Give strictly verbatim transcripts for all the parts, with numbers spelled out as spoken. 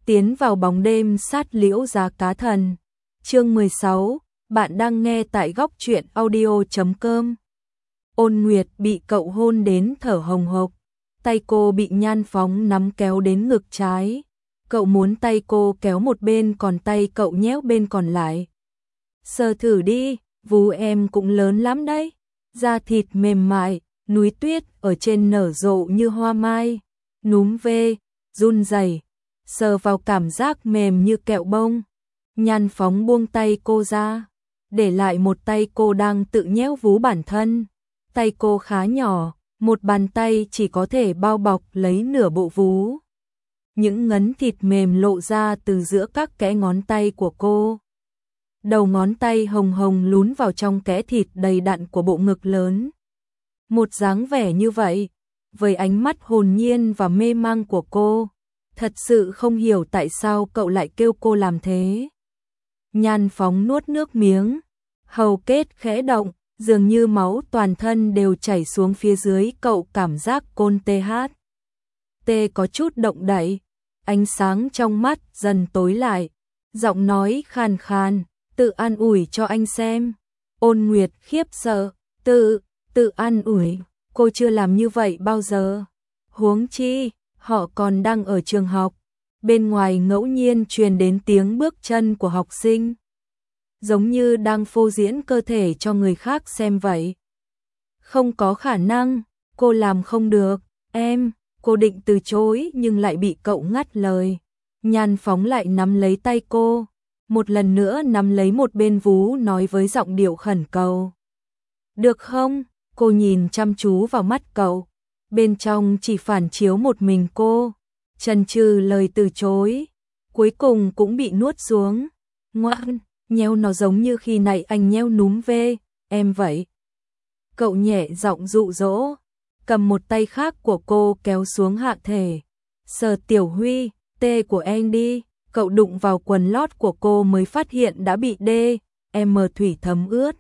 Tiến vào bóng đêm sát liễu giá cá thần. Chương mười sáu, bạn đang nghe tại góc truyện audio chấm com. Ôn Nguyệt bị cậu hôn đến thở hồng hộc, tay cô bị Nhan Phóng nắm kéo đến ngực trái. Cậu muốn tay cô kéo một bên còn tay cậu nhéo bên còn lại. Sờ thử đi, vú em cũng lớn lắm đấy. Da thịt mềm mại, núi tuyết ở trên nở rộ như hoa mai. Núm ve, run rẩy, sờ vào cảm giác mềm như kẹo bông. Nhan Phóng buông tay cô ra, để lại một tay cô đang tự nhéo vú bản thân. Tay cô khá nhỏ, một bàn tay chỉ có thể bao bọc lấy nửa bộ vú. Những ngấn thịt mềm lộ ra từ giữa các kẽ ngón tay của cô. Đầu ngón tay hồng hồng lún vào trong kẽ thịt đầy đặn của bộ ngực lớn. Một dáng vẻ như vậy, với ánh mắt hồn nhiên và mê mang của cô, thật sự không hiểu tại sao cậu lại kêu cô làm thế. Nhan Phóng nuốt nước miếng, hầu kết khẽ động, dường như máu toàn thân đều chảy xuống phía dưới. Cậu cảm giác côn tê hát. Tê có chút động đậy, ánh sáng trong mắt dần tối lại, giọng nói khàn khàn, tự an ủi cho anh xem. Ôn Nguyệt khiếp sợ, tự, tự an ủi, cô chưa làm như vậy bao giờ. Huống chi, họ còn đang ở trường học, bên ngoài ngẫu nhiên truyền đến tiếng bước chân của học sinh. Giống như đang phô diễn cơ thể cho người khác xem vậy. Không có khả năng, cô làm không được, em, cô định từ chối nhưng lại bị cậu ngắt lời. Nhan Phóng lại nắm lấy tay cô, một lần nữa nắm lấy một bên vú nói với giọng điệu khẩn cầu. Được không? Cô nhìn chăm chú vào mắt cậu, bên trong chỉ phản chiếu một mình cô. Chần chừ lời từ chối, cuối cùng cũng bị nuốt xuống. Ngoan, nhéo nó giống như khi nãy anh nhéo núm ve, em vậy. Cậu nhẹ giọng dụ dỗ, cầm một tay khác của cô kéo xuống hạ thể. Sờ Tiểu Huy, tê của em đi. Cậu đụng vào quần lót của cô mới phát hiện đã bị đê, em mờ thủy thấm ướt.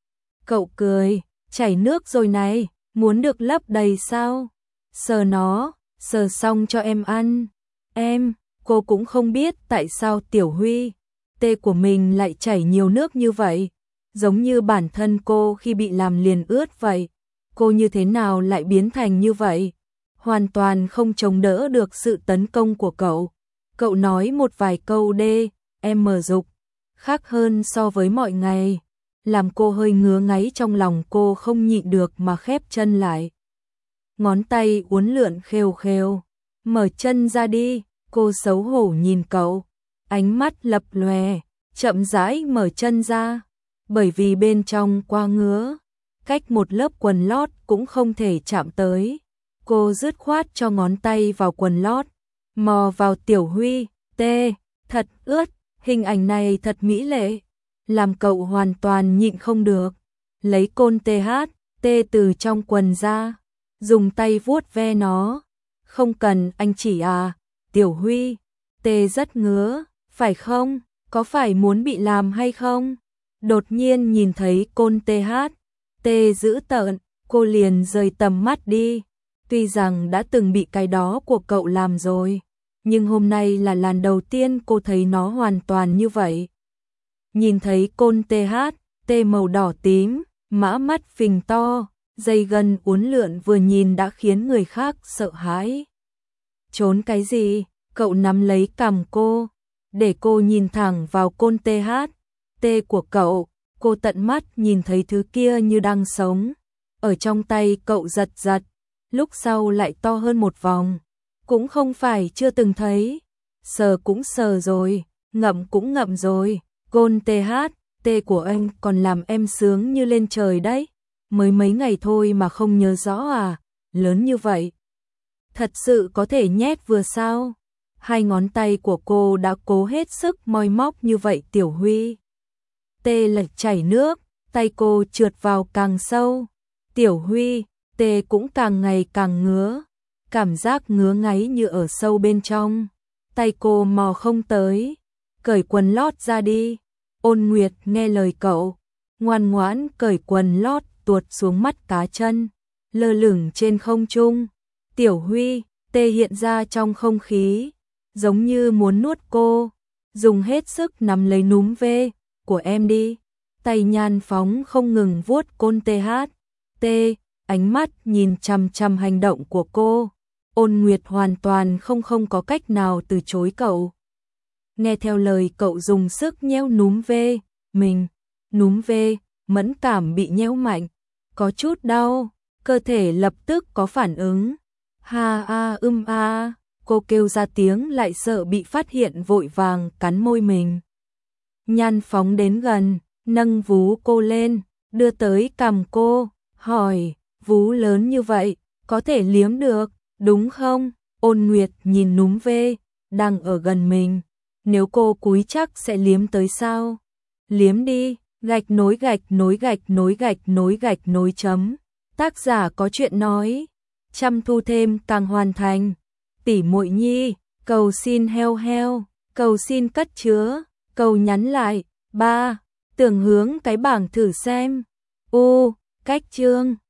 Cậu cười, chảy nước rồi này, muốn được lấp đầy sao? Sờ nó, sờ xong cho em ăn. Em, cô cũng không biết tại sao Tiểu Huy, tê của mình lại chảy nhiều nước như vậy. Giống như bản thân cô khi bị làm liền ướt vậy. Cô như thế nào lại biến thành như vậy? Hoàn toàn không chống đỡ được sự tấn công của cậu. Cậu nói một vài câu đê, em mờ dục, khác hơn so với mọi ngày. Làm cô hơi ngứa ngáy trong lòng, cô không nhịn được mà khép chân lại. Ngón tay uốn lượn khêu khêu. Mở chân ra đi, cô xấu hổ nhìn cậu. Ánh mắt lập lòe, chậm rãi mở chân ra. Bởi vì bên trong quá ngứa, cách một lớp quần lót cũng không thể chạm tới. Cô dứt khoát cho ngón tay vào quần lót, mò vào Tiểu Huy, tê, thật ướt, hình ảnh này thật mỹ lệ. Làm cậu hoàn toàn nhịn không được. Lấy côn tê hát, tê từ trong quần ra, dùng tay vuốt ve nó. Không cần anh chỉ à, Tiểu Huy, tê rất ngứa, phải không? Có phải muốn bị làm hay không? Đột nhiên nhìn thấy côn tê hát, tê dữ tợn, cô liền rời tầm mắt đi. Tuy rằng đã từng bị cái đó của cậu làm rồi, nhưng hôm nay là lần đầu tiên cô thấy nó hoàn toàn như vậy. Nhìn thấy côn tê hát, tê màu đỏ tím, mã mắt phình to, dây gân uốn lượn vừa nhìn đã khiến người khác sợ hãi. Trốn cái gì? Cậu nắm lấy cằm cô, để cô nhìn thẳng vào côn tê hát, tê của cậu. Cô tận mắt nhìn thấy thứ kia như đang sống. Ở trong tay cậu giật giật, lúc sau lại to hơn một vòng. Cũng không phải chưa từng thấy. Sờ cũng sờ rồi, ngậm cũng ngậm rồi. Côn tê hát, tê của anh còn làm em sướng như lên trời đấy. Mới mấy ngày thôi mà không nhớ rõ à, lớn như vậy. Thật sự có thể nhét vừa sao? Hai ngón tay của cô đã cố hết sức moi móc như vậy Tiểu Huy. Tê lệch chảy nước, tay cô trượt vào càng sâu. Tiểu Huy, tê cũng càng ngày càng ngứa. Cảm giác ngứa ngáy như ở sâu bên trong. Tay cô mò không tới. Cởi quần lót ra đi. Ôn Nguyệt nghe lời cậu, ngoan ngoãn cởi quần lót tuột xuống mắt cá chân, lơ lửng trên không trung. Tiểu Huy, tê hiện ra trong không khí, giống như muốn nuốt cô, dùng hết sức nắm lấy núm vê của em đi. Tay Nhan Phóng không ngừng vuốt côn tê hát, tê, ánh mắt nhìn chằm chằm hành động của cô. Ôn Nguyệt hoàn toàn không không có cách nào từ chối cậu. Nghe theo lời cậu dùng sức nhéo núm vê, mình, núm vê, mẫn cảm bị nhéo mạnh, có chút đau, cơ thể lập tức có phản ứng. Ha a ưm a, cô kêu ra tiếng lại sợ bị phát hiện vội vàng cắn môi mình. Nhan Phóng đến gần, nâng vú cô lên, đưa tới cằm cô, hỏi, vú lớn như vậy, có thể liếm được, đúng không? Ôn Nguyệt nhìn núm vê, đang ở gần mình, nếu cô cúi chắc sẽ liếm tới sao? Liếm đi, gạch nối gạch nối gạch nối gạch nối gạch nối chấm. Tác giả có chuyện nói, chăm thu thêm càng hoàn thành. Tỷ muội nhi, cầu xin heo heo, cầu xin cất chứa, cầu nhắn lại, ba, tưởng hướng cái bảng thử xem. U, cách chương.